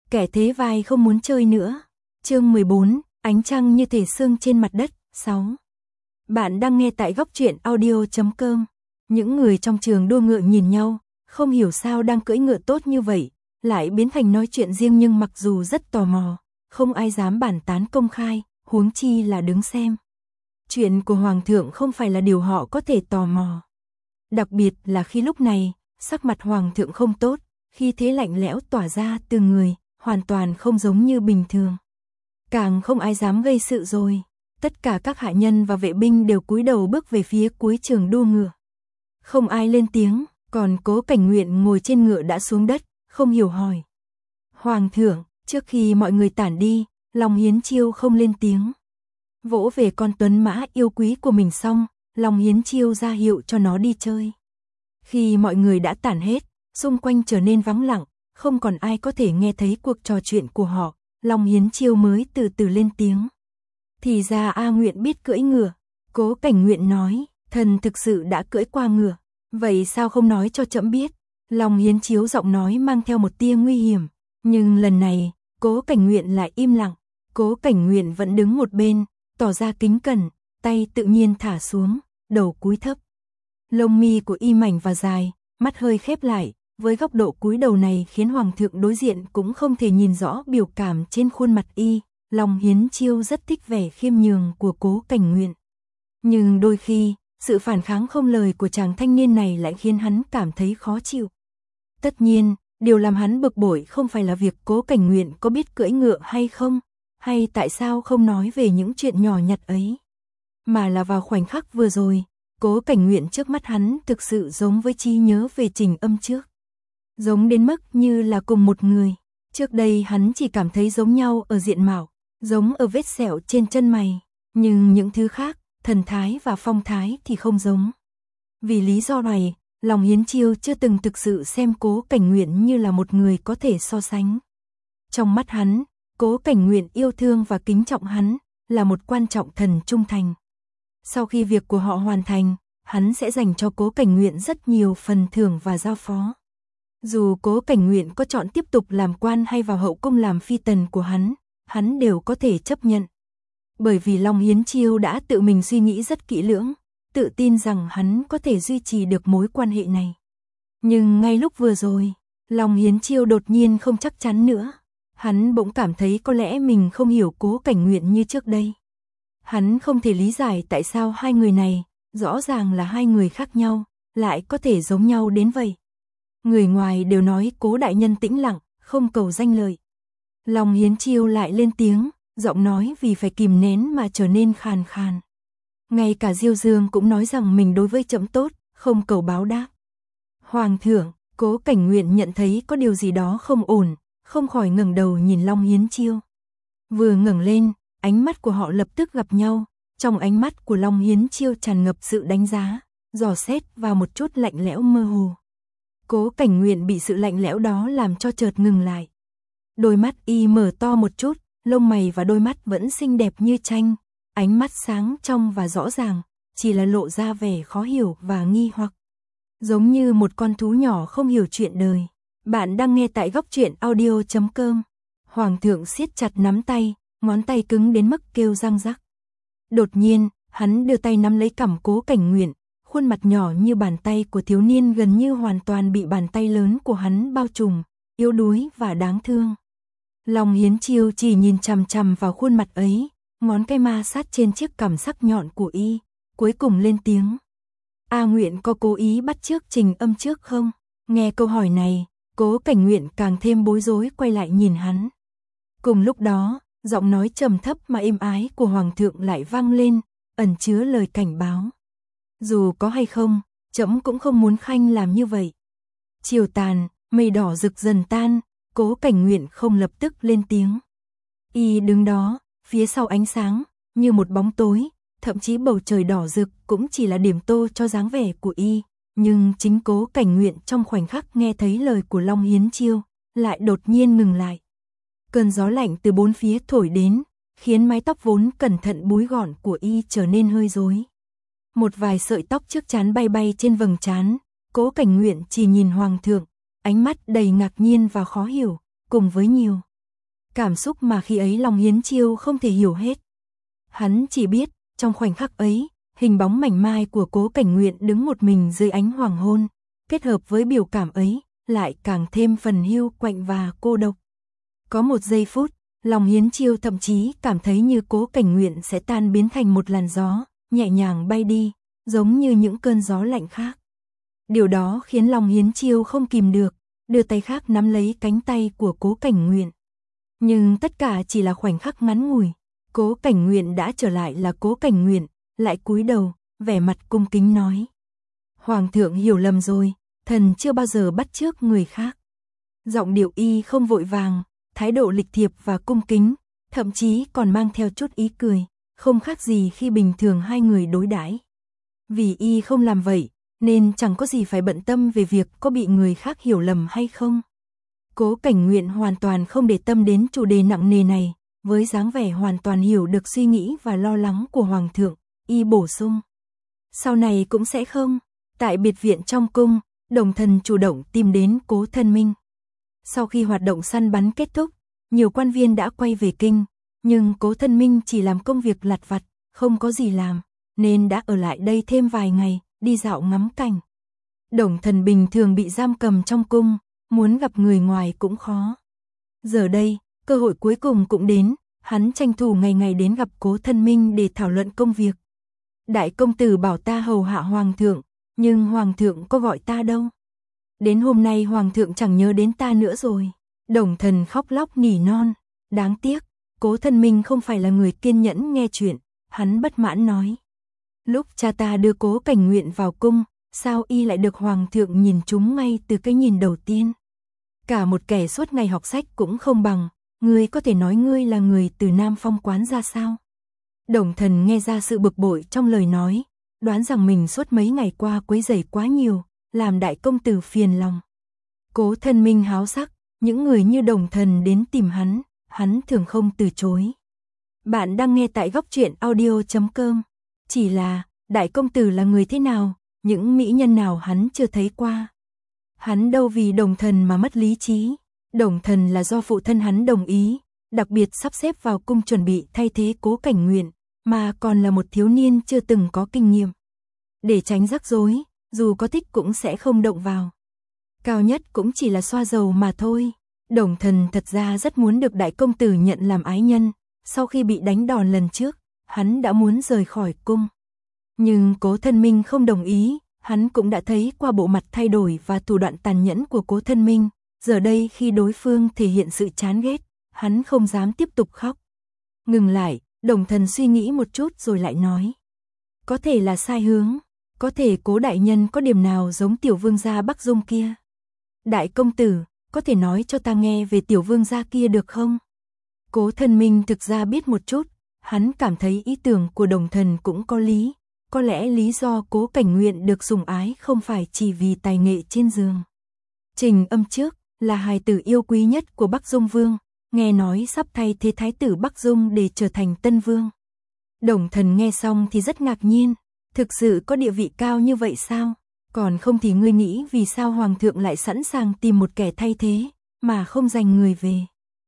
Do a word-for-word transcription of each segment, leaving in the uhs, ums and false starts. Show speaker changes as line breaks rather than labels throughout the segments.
kẻ thế vai không muốn chơi nữa. Chương mười bốn, ánh trăng như thể sương trên mặt đất. sáu. Bạn đang nghe tại góc truyện audio chấm com. Những người trong trường đua ngựa nhìn nhau, không hiểu sao đang cưỡi ngựa tốt như vậy, lại biến thành nói chuyện riêng, nhưng mặc dù rất tò mò, không ai dám bàn tán công khai, huống chi là đứng xem. Chuyện của Hoàng thượng không phải là điều họ có thể tò mò. Đặc biệt là khi lúc này, sắc mặt Hoàng thượng không tốt, khi thế lạnh lẽo tỏa ra từ người, hoàn toàn không giống như bình thường. Càng không ai dám gây sự rồi. Tất cả các hạ nhân và vệ binh đều cúi đầu bước về phía cuối trường đua ngựa. Không ai lên tiếng, còn Cố Cảnh Nguyện ngồi trên ngựa đã xuống đất, không hiểu hỏi. Hoàng thượng, trước khi mọi người tản đi, Long Hiến Chiêu không lên tiếng. Vỗ về con tuấn mã yêu quý của mình xong, Long Hiến Chiêu ra hiệu cho nó đi chơi. Khi mọi người đã tản hết, xung quanh trở nên vắng lặng, không còn ai có thể nghe thấy cuộc trò chuyện của họ, Long Hiến Chiêu mới từ từ lên tiếng. Thì ra A Nguyện biết cưỡi ngựa. Cố Cảnh Nguyện nói, thần thực sự đã cưỡi qua ngựa. Vậy sao không nói cho trẫm biết? Long Hiến Chiếu giọng nói mang theo một tia nguy hiểm. Nhưng lần này, Cố Cảnh Nguyện lại im lặng. Cố Cảnh Nguyện vẫn đứng một bên, tỏ ra kính cẩn, tay tự nhiên thả xuống, đầu cúi thấp. Lông mi của y mảnh và dài, mắt hơi khép lại, với góc độ cúi đầu này khiến Hoàng thượng đối diện cũng không thể nhìn rõ biểu cảm trên khuôn mặt y. Long Hiến Chiêu rất thích vẻ khiêm nhường của Cố Cảnh Nguyện. Nhưng đôi khi, sự phản kháng không lời của chàng thanh niên này lại khiến hắn cảm thấy khó chịu. Tất nhiên, điều làm hắn bực bội không phải là việc Cố Cảnh Nguyện có biết cưỡi ngựa hay không, hay tại sao không nói về những chuyện nhỏ nhặt ấy. Mà là vào khoảnh khắc vừa rồi, Cố Cảnh Nguyện trước mắt hắn thực sự giống với trí nhớ về Trình Âm trước. Giống đến mức như là cùng một người. Trước đây hắn chỉ cảm thấy giống nhau ở diện mạo, giống ở vết sẹo trên chân mày, nhưng những thứ khác, thần thái và phong thái thì không giống. Vì lý do này, Long Hiến Chiêu chưa từng thực sự xem Cố Cảnh Nguyện như là một người có thể so sánh. Trong mắt hắn, Cố Cảnh Nguyện yêu thương và kính trọng hắn, là một quan trọng thần trung thành. Sau khi việc của họ hoàn thành, hắn sẽ dành cho Cố Cảnh Nguyện rất nhiều phần thưởng và giao phó. Dù Cố Cảnh Nguyện có chọn tiếp tục làm quan hay vào hậu cung làm phi tần của hắn, hắn đều có thể chấp nhận. Bởi vì Long Hiến Chiêu đã tự mình suy nghĩ rất kỹ lưỡng, tự tin rằng hắn có thể duy trì được mối quan hệ này. Nhưng ngay lúc vừa rồi, Long Hiến Chiêu đột nhiên không chắc chắn nữa. Hắn bỗng cảm thấy có lẽ mình không hiểu Cố Cảnh Nguyện như trước đây. Hắn không thể lý giải tại sao hai người này, rõ ràng là hai người khác nhau, lại có thể giống nhau đến vậy. Người ngoài đều nói Cố đại nhân tĩnh lặng, không cầu danh lợi. Long Hiến Chiêu lại lên tiếng, giọng nói vì phải kìm nén mà trở nên khàn khàn. Ngay cả Diêu Dương cũng nói rằng mình đối với trẫm tốt, không cầu báo đáp. Hoàng thượng, Cố Cảnh Nguyện nhận thấy có điều gì đó không ổn, không khỏi ngẩng đầu nhìn Long Hiến Chiêu. Vừa ngẩng lên, ánh mắt của họ lập tức gặp nhau, trong ánh mắt của Long Hiến Chiêu tràn ngập sự đánh giá, dò xét và một chút lạnh lẽo mơ hồ. Cố Cảnh Nguyện bị sự lạnh lẽo đó làm cho chợt ngừng lại. Đôi mắt y mở to một chút, lông mày và đôi mắt vẫn xinh đẹp như tranh, ánh mắt sáng trong và rõ ràng, chỉ là lộ ra vẻ khó hiểu và nghi hoặc. Giống như một con thú nhỏ không hiểu chuyện đời. Bạn đang nghe tại góc truyện audio chấm com. Hoàng thượng siết chặt nắm tay, ngón tay cứng đến mức kêu răng rắc. Đột nhiên, hắn đưa tay nắm lấy cằm Cố Cảnh Nguyện, khuôn mặt nhỏ như bàn tay của thiếu niên gần như hoàn toàn bị bàn tay lớn của hắn bao trùm, yếu đuối và đáng thương. Long Hiến Chiêu chỉ nhìn chằm chằm vào khuôn mặt ấy, ngón cái ma sát trên chiếc cằm sắc nhọn của y, cuối cùng lên tiếng. A Nguyện có cố ý bắt chước Trình Âm trước không? Nghe câu hỏi này, Cố Cảnh Nguyện càng thêm bối rối quay lại nhìn hắn. Cùng lúc đó, giọng nói trầm thấp mà êm ái của Hoàng thượng lại vang lên, ẩn chứa lời cảnh báo. Dù có hay không, trẫm cũng không muốn Khanh làm như vậy. Chiều tàn, mây đỏ rực dần tan, Cố Cảnh Nguyện không lập tức lên tiếng. Y đứng đó, phía sau ánh sáng, như một bóng tối, thậm chí bầu trời đỏ rực cũng chỉ là điểm tô cho dáng vẻ của y. Nhưng chính Cố Cảnh Nguyện trong khoảnh khắc nghe thấy lời của Long Hiến Chiêu, lại đột nhiên ngừng lại. Cơn gió lạnh từ bốn phía thổi đến, khiến mái tóc vốn cẩn thận búi gọn của y trở nên hơi rối. Một vài sợi tóc trước trán bay bay trên vầng trán, Cố Cảnh Nguyện chỉ nhìn Hoàng thượng, ánh mắt đầy ngạc nhiên và khó hiểu, cùng với nhiều cảm xúc mà khi ấy Long Hiến Chiêu không thể hiểu hết. Hắn chỉ biết, trong khoảnh khắc ấy, hình bóng mảnh mai của Cố Cảnh Nguyện đứng một mình dưới ánh hoàng hôn, kết hợp với biểu cảm ấy, lại càng thêm phần hiu quạnh và cô độc. Có một giây phút, Long Hiến Chiêu thậm chí cảm thấy như Cố Cảnh Nguyện sẽ tan biến thành một làn gió, nhẹ nhàng bay đi, giống như những cơn gió lạnh khác. Điều đó khiến Long Hiến Chiêu không kìm được, đưa tay khác nắm lấy cánh tay của Cố Cảnh Nguyện. Nhưng tất cả chỉ là khoảnh khắc ngắn ngủi, Cố Cảnh Nguyện đã trở lại là Cố Cảnh Nguyện, lại cúi đầu, vẻ mặt cung kính nói. Hoàng thượng hiểu lầm rồi, thần chưa bao giờ bắt chước người khác. Giọng điệu y không vội vàng, thái độ lịch thiệp và cung kính, thậm chí còn mang theo chút ý cười, không khác gì khi bình thường hai người đối đãi. Vì y không làm vậy, nên chẳng có gì phải bận tâm về việc có bị người khác hiểu lầm hay không. Cố Cảnh Nguyện hoàn toàn không để tâm đến chủ đề nặng nề này, với dáng vẻ hoàn toàn hiểu được suy nghĩ và lo lắng của Hoàng thượng, y bổ sung. Sau này cũng sẽ không. Tại biệt viện trong cung, Đồng Thần chủ động tìm đến Cố Thân Minh. Sau khi hoạt động săn bắn kết thúc, nhiều quan viên đã quay về kinh, nhưng Cố Thân Minh chỉ làm công việc lặt vặt, không có gì làm, nên đã ở lại đây thêm vài ngày, đi dạo ngắm cảnh. Đồng Thần bình thường bị giam cầm trong cung, muốn gặp người ngoài cũng khó. Giờ đây, cơ hội cuối cùng cũng đến, hắn tranh thủ ngày ngày đến gặp Cố Thân Minh để thảo luận công việc. Đại công tử bảo ta hầu hạ Hoàng thượng, nhưng Hoàng thượng có gọi ta đâu. Đến hôm nay Hoàng thượng chẳng nhớ đến ta nữa rồi. Đồng Thần khóc lóc nỉ non. Đáng tiếc, Cố Thân Minh không phải là người kiên nhẫn nghe chuyện, hắn bất mãn nói. Lúc cha ta đưa Cố Cảnh Nguyện vào cung, sao y lại được Hoàng thượng nhìn trúng ngay từ cái nhìn đầu tiên. Cả một kẻ suốt ngày học sách cũng không bằng, ngươi có thể nói ngươi là người từ Nam Phong quán ra sao? Đồng Thần nghe ra sự bực bội trong lời nói, đoán rằng mình suốt mấy ngày qua quấy rầy quá nhiều, làm đại công tử phiền lòng. Cố Thân Minh háo sắc, những người như Đồng Thần đến tìm hắn, hắn thường không từ chối. Bạn đang nghe tại góc truyện audio chấm com. Chỉ là, đại công tử là người thế nào, những mỹ nhân nào hắn chưa thấy qua. Hắn đâu vì Đồng Thần mà mất lý trí. Đồng Thần là do phụ thân hắn đồng ý, đặc biệt sắp xếp vào cung chuẩn bị thay thế Cố Cảnh Nguyện, mà còn là một thiếu niên chưa từng có kinh nghiệm. Để tránh rắc rối, dù có thích cũng sẽ không động vào. Cao nhất cũng chỉ là xoa dầu mà thôi. Đồng Thần thật ra rất muốn được đại công tử nhận làm ái nhân, sau khi bị đánh đòn lần trước, hắn đã muốn rời khỏi cung. Nhưng Cố Thân Minh không đồng ý, hắn cũng đã thấy qua bộ mặt thay đổi và thủ đoạn tàn nhẫn của Cố Thân Minh, giờ đây khi đối phương thể hiện sự chán ghét, hắn không dám tiếp tục khóc. Ngừng lại, Đồng Thần suy nghĩ một chút rồi lại nói. Có thể là sai hướng, có thể Cố đại nhân có điểm nào giống tiểu vương gia Bắc Dung kia. Đại công tử, có thể nói cho ta nghe về tiểu vương gia kia được không? Cố Thân Minh thực ra biết một chút, hắn cảm thấy ý tưởng của Đồng Thần cũng có lý, có lẽ lý do Cố Cảnh Nguyện được sủng ái không phải chỉ vì tài nghệ trên giường. Trình Âm trước là hài tử yêu quý nhất của Bắc Dung Vương, nghe nói sắp thay thế thái tử Bắc Dung để trở thành tân vương. Đồng Thần nghe xong thì rất ngạc nhiên, thực sự có địa vị cao như vậy sao? Còn không thì ngươi nghĩ vì sao Hoàng thượng lại sẵn sàng tìm một kẻ thay thế, mà không dành người về.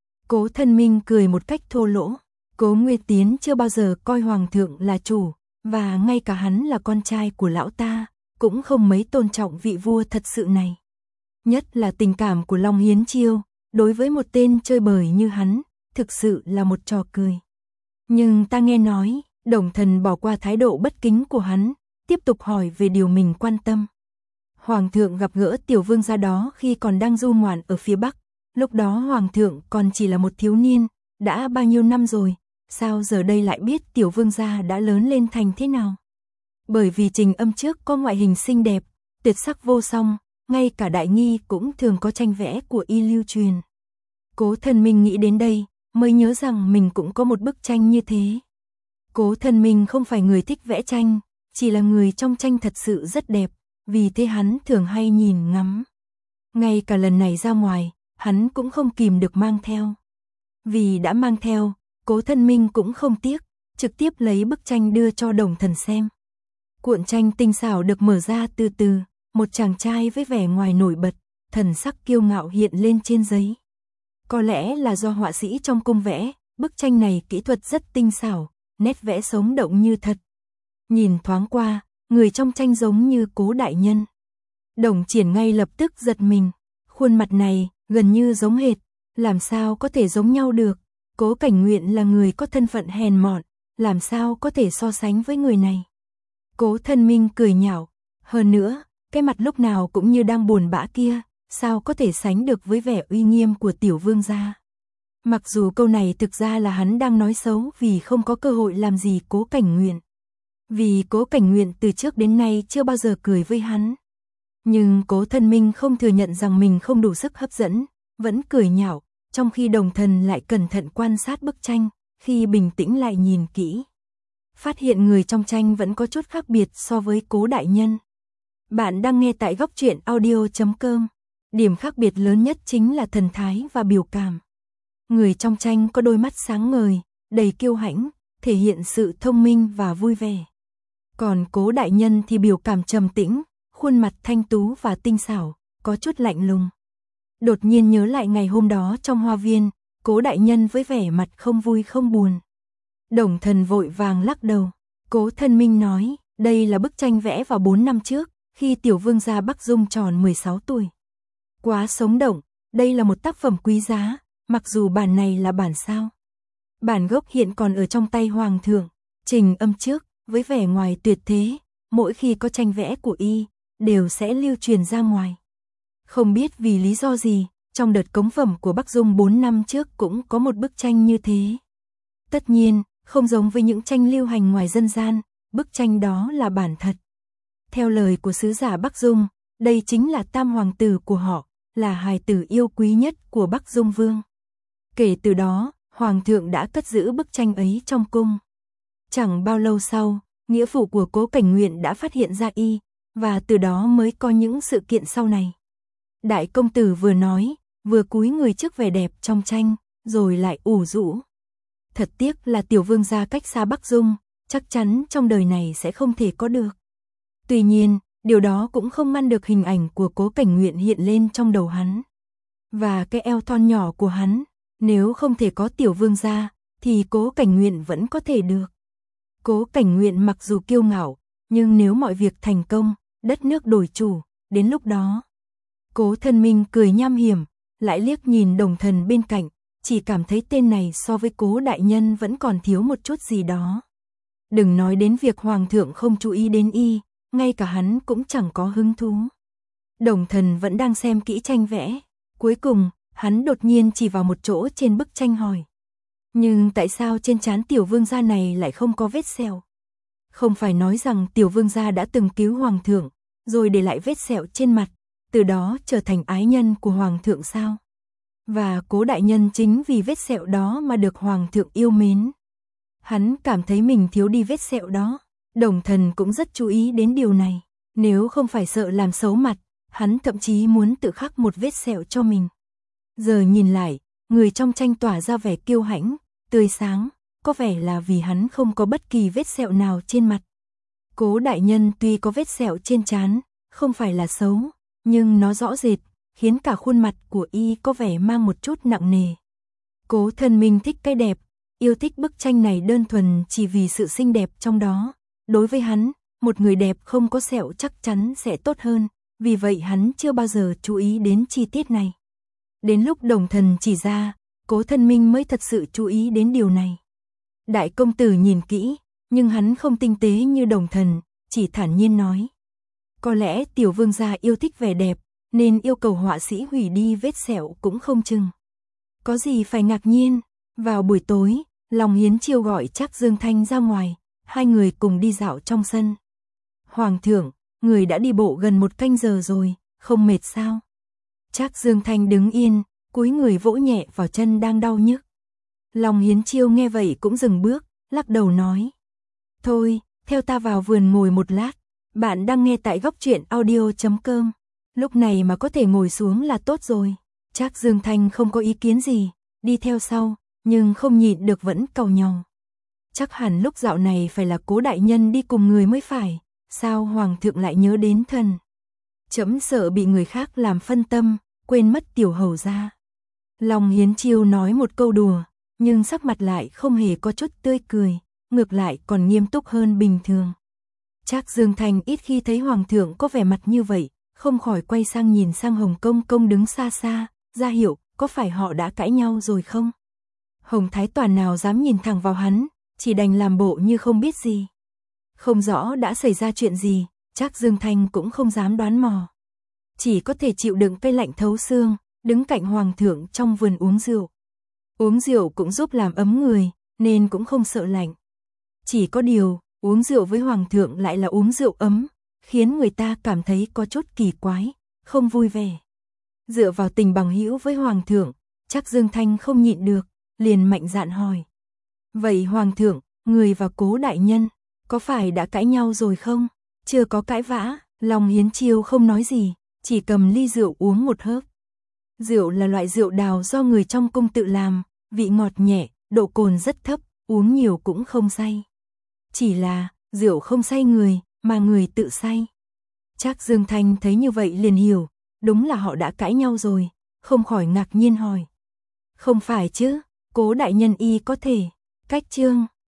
Cố Thân Minh cười một cách thô lỗ, Cố Nguyệt Tiến chưa bao giờ coi Hoàng thượng là chủ, và ngay cả hắn là con trai của lão ta, cũng không mấy tôn trọng vị vua thật sự này. Nhất là tình cảm của Long Hiến Chiêu, đối với một tên chơi bời như hắn, thực sự là một trò cười. Nhưng ta nghe nói, Đồng Thần bỏ qua thái độ bất kính của hắn, tiếp tục hỏi về điều mình quan tâm. Hoàng thượng gặp gỡ tiểu vương gia đó khi còn đang du ngoạn ở phía Bắc, lúc đó Hoàng thượng còn chỉ là một thiếu niên, đã bao nhiêu năm rồi, sao giờ đây lại biết tiểu vương gia đã lớn lên thành thế nào? Bởi vì Trình Âm trước có ngoại hình xinh đẹp, tuyệt sắc vô song, ngay cả đại nghi cũng thường có tranh vẽ của y lưu truyền. Cố Thân Minh nghĩ đến đây, mới nhớ rằng mình cũng có một bức tranh như thế. Cố Thân Minh không phải người thích vẽ tranh, chỉ là người trong tranh thật sự rất đẹp, vì thế hắn thường hay nhìn ngắm. Ngay cả lần này ra ngoài, hắn cũng không kìm được mang theo. Vì đã mang theo, Cố Thân Minh cũng không tiếc, trực tiếp lấy bức tranh đưa cho Đồng Thần xem. Cuộn tranh tinh xảo được mở ra từ từ, một chàng trai với vẻ ngoài nổi bật, thần sắc kiêu ngạo hiện lên trên giấy. Có lẽ là do họa sĩ trong cung vẽ, bức tranh này kỹ thuật rất tinh xảo, nét vẽ sống động như thật. Nhìn thoáng qua, người trong tranh giống như Cố đại nhân. Đồng Triển ngay lập tức giật mình, khuôn mặt này gần như giống hệt, làm sao có thể giống nhau được? Cố Cảnh Nguyện là người có thân phận hèn mọn, làm sao có thể so sánh với người này? Cố Thân Minh cười nhạo, hơn nữa, cái mặt lúc nào cũng như đang buồn bã kia, sao có thể sánh được với vẻ uy nghiêm của tiểu vương gia? Mặc dù câu này thực ra là hắn đang nói xấu vì không có cơ hội làm gì Cố Cảnh Nguyện. Vì Cố Cảnh Nguyện từ trước đến nay chưa bao giờ cười với hắn. Nhưng Cố Thân Minh không thừa nhận rằng mình không đủ sức hấp dẫn, vẫn cười nhạo, trong khi Đồng Thần lại cẩn thận quan sát bức tranh, khi bình tĩnh lại nhìn kỹ. Phát hiện người trong tranh vẫn có chút khác biệt so với Cố đại nhân. Bạn đang nghe tại góc truyện audio chấm com. Điểm khác biệt lớn nhất chính là thần thái và biểu cảm. Người trong tranh có đôi mắt sáng ngời, đầy kiêu hãnh, thể hiện sự thông minh và vui vẻ. Còn Cố đại nhân thì biểu cảm trầm tĩnh, khuôn mặt thanh tú và tinh xảo, có chút lạnh lùng. Đột nhiên nhớ lại ngày hôm đó trong hoa viên, Cố đại nhân với vẻ mặt không vui không buồn. Đồng Thần vội vàng lắc đầu. Cố Thân Minh nói, đây là bức tranh vẽ vào bốn năm trước, khi tiểu vương gia Bắc Dung tròn mười sáu tuổi. Quá sống động, đây là một tác phẩm quý giá, mặc dù bản này là bản sao. Bản gốc hiện còn ở trong tay hoàng thượng, trình âm trước, với vẻ ngoài tuyệt thế, mỗi khi có tranh vẽ của y, đều sẽ lưu truyền ra ngoài. Không biết vì lý do gì, trong đợt cống phẩm của Bắc Dung bốn năm trước cũng có một bức tranh như thế. Tất nhiên, không giống với những tranh lưu hành ngoài dân gian, bức tranh đó là bản thật. Theo lời của sứ giả Bắc Dung, đây chính là tam hoàng tử của họ, là hài tử yêu quý nhất của Bắc Dung Vương. Kể từ đó, hoàng thượng đã cất giữ bức tranh ấy trong cung. Chẳng bao lâu sau, nghĩa phụ của Cố Cảnh Nguyện đã phát hiện ra y, và từ đó mới có những sự kiện sau này. Đại công tử vừa nói, vừa cúi người trước vẻ đẹp trong tranh, rồi lại ủ rũ. Thật tiếc là tiểu vương gia cách xa Bắc Dung, chắc chắn trong đời này sẽ không thể có được. Tuy nhiên, điều đó cũng không ngăn được hình ảnh của Cố Cảnh Nguyện hiện lên trong đầu hắn. Và cái eo thon nhỏ của hắn, nếu không thể có tiểu vương gia, thì Cố Cảnh Nguyện vẫn có thể được. Cố Cảnh Nguyện mặc dù kiêu ngạo, nhưng nếu mọi việc thành công, đất nước đổi chủ, đến lúc đó. Cố Thân Minh cười nham hiểm, lại liếc nhìn Đồng Thần bên cạnh, chỉ cảm thấy tên này so với Cố đại nhân vẫn còn thiếu một chút gì đó. Đừng nói đến việc hoàng thượng không chú ý đến y, ngay cả hắn cũng chẳng có hứng thú. Đồng Thần vẫn đang xem kỹ tranh vẽ, cuối cùng, hắn đột nhiên chỉ vào một chỗ trên bức tranh hỏi. Nhưng tại sao trên trán tiểu vương gia này lại không có vết sẹo? Không phải nói rằng tiểu vương gia đã từng cứu hoàng thượng, rồi để lại vết sẹo trên mặt, từ đó trở thành ái nhân của hoàng thượng sao? Và Cố đại nhân chính vì vết sẹo đó mà được hoàng thượng yêu mến. Hắn cảm thấy mình thiếu đi vết sẹo đó. Đồng Thần cũng rất chú ý đến điều này. Nếu không phải sợ làm xấu mặt, hắn thậm chí muốn tự khắc một vết sẹo cho mình. Giờ nhìn lại, người trong tranh tỏa ra vẻ kiêu hãnh, tươi sáng, có vẻ là vì hắn không có bất kỳ vết sẹo nào trên mặt. Cố đại nhân tuy có vết sẹo trên trán, không phải là xấu, nhưng nó rõ rệt, khiến cả khuôn mặt của y có vẻ mang một chút nặng nề. Cố Thân Minh thích cái đẹp, yêu thích bức tranh này đơn thuần chỉ vì sự xinh đẹp trong đó. Đối với hắn, một người đẹp không có sẹo chắc chắn sẽ tốt hơn, vì vậy hắn chưa bao giờ chú ý đến chi tiết này. Đến lúc Đồng Thần chỉ ra, Cố Thân Minh mới thật sự chú ý đến điều này. Đại công tử nhìn kỹ, nhưng hắn không tinh tế như Đồng Thần, chỉ thản nhiên nói. Có lẽ tiểu vương gia yêu thích vẻ đẹp, nên yêu cầu họa sĩ hủy đi vết sẹo cũng không chừng. Có gì phải ngạc nhiên, vào buổi tối, Long Hiến Chiêu gọi Trác Dương Thanh ra ngoài, hai người cùng đi dạo trong sân. Hoàng thượng, người đã đi bộ gần một canh giờ rồi, không mệt sao? Trác Dương Thanh đứng yên, cúi người vỗ nhẹ vào chân đang đau nhức. Long Hiến Chiêu nghe vậy cũng dừng bước, lắc đầu nói. Thôi, theo ta vào vườn ngồi một lát, bạn đang nghe tại góc truyện audio chấm com. Lúc này mà có thể ngồi xuống là tốt rồi. Trác Dương Thanh không có ý kiến gì, đi theo sau, nhưng không nhịn được vẫn càu nhàu. Chắc hẳn lúc dạo này phải là Cố đại nhân đi cùng người mới phải, sao hoàng thượng lại nhớ đến thần? Chấm sợ bị người khác làm phân tâm, quên mất tiểu hầu gia. Long Hiến Chiêu nói một câu đùa, nhưng sắc mặt lại không hề có chút tươi cười, ngược lại còn nghiêm túc hơn bình thường. Trác Dương Thanh ít khi thấy hoàng thượng có vẻ mặt như vậy, không khỏi quay sang nhìn sang Hồng Công Công đứng xa xa, ra hiệu, có phải họ đã cãi nhau rồi không? Hồng Thái Toàn nào dám nhìn thẳng vào hắn, chỉ đành làm bộ như không biết gì. Không rõ đã xảy ra chuyện gì, Trác Dương Thanh cũng không dám đoán mò. Chỉ có thể chịu đựng cái lạnh thấu xương, đứng cạnh hoàng thượng trong vườn uống rượu. Uống rượu cũng giúp làm ấm người, nên cũng không sợ lạnh. Chỉ có điều, uống rượu với hoàng thượng lại là uống rượu ấm, khiến người ta cảm thấy có chút kỳ quái, không vui vẻ. Dựa vào tình bằng hữu với hoàng thượng, Trác Dương Thanh không nhịn được, liền mạnh dạn hỏi. Vậy hoàng thượng, người và Cố đại nhân, có phải đã cãi nhau rồi không? Chưa có cãi vã, Long Hiến Chiêu không nói gì, chỉ cầm ly rượu uống một hớp. Rượu là loại rượu đào do người trong cung tự làm, vị ngọt nhẹ, độ cồn rất thấp, uống nhiều cũng không say. Chỉ là, rượu không say người, mà người tự say. Trác Dương Thanh thấy như vậy liền hiểu, đúng là họ đã cãi nhau rồi, không khỏi ngạc nhiên hỏi. Không phải chứ, Cố đại nhân y có thể, cách chương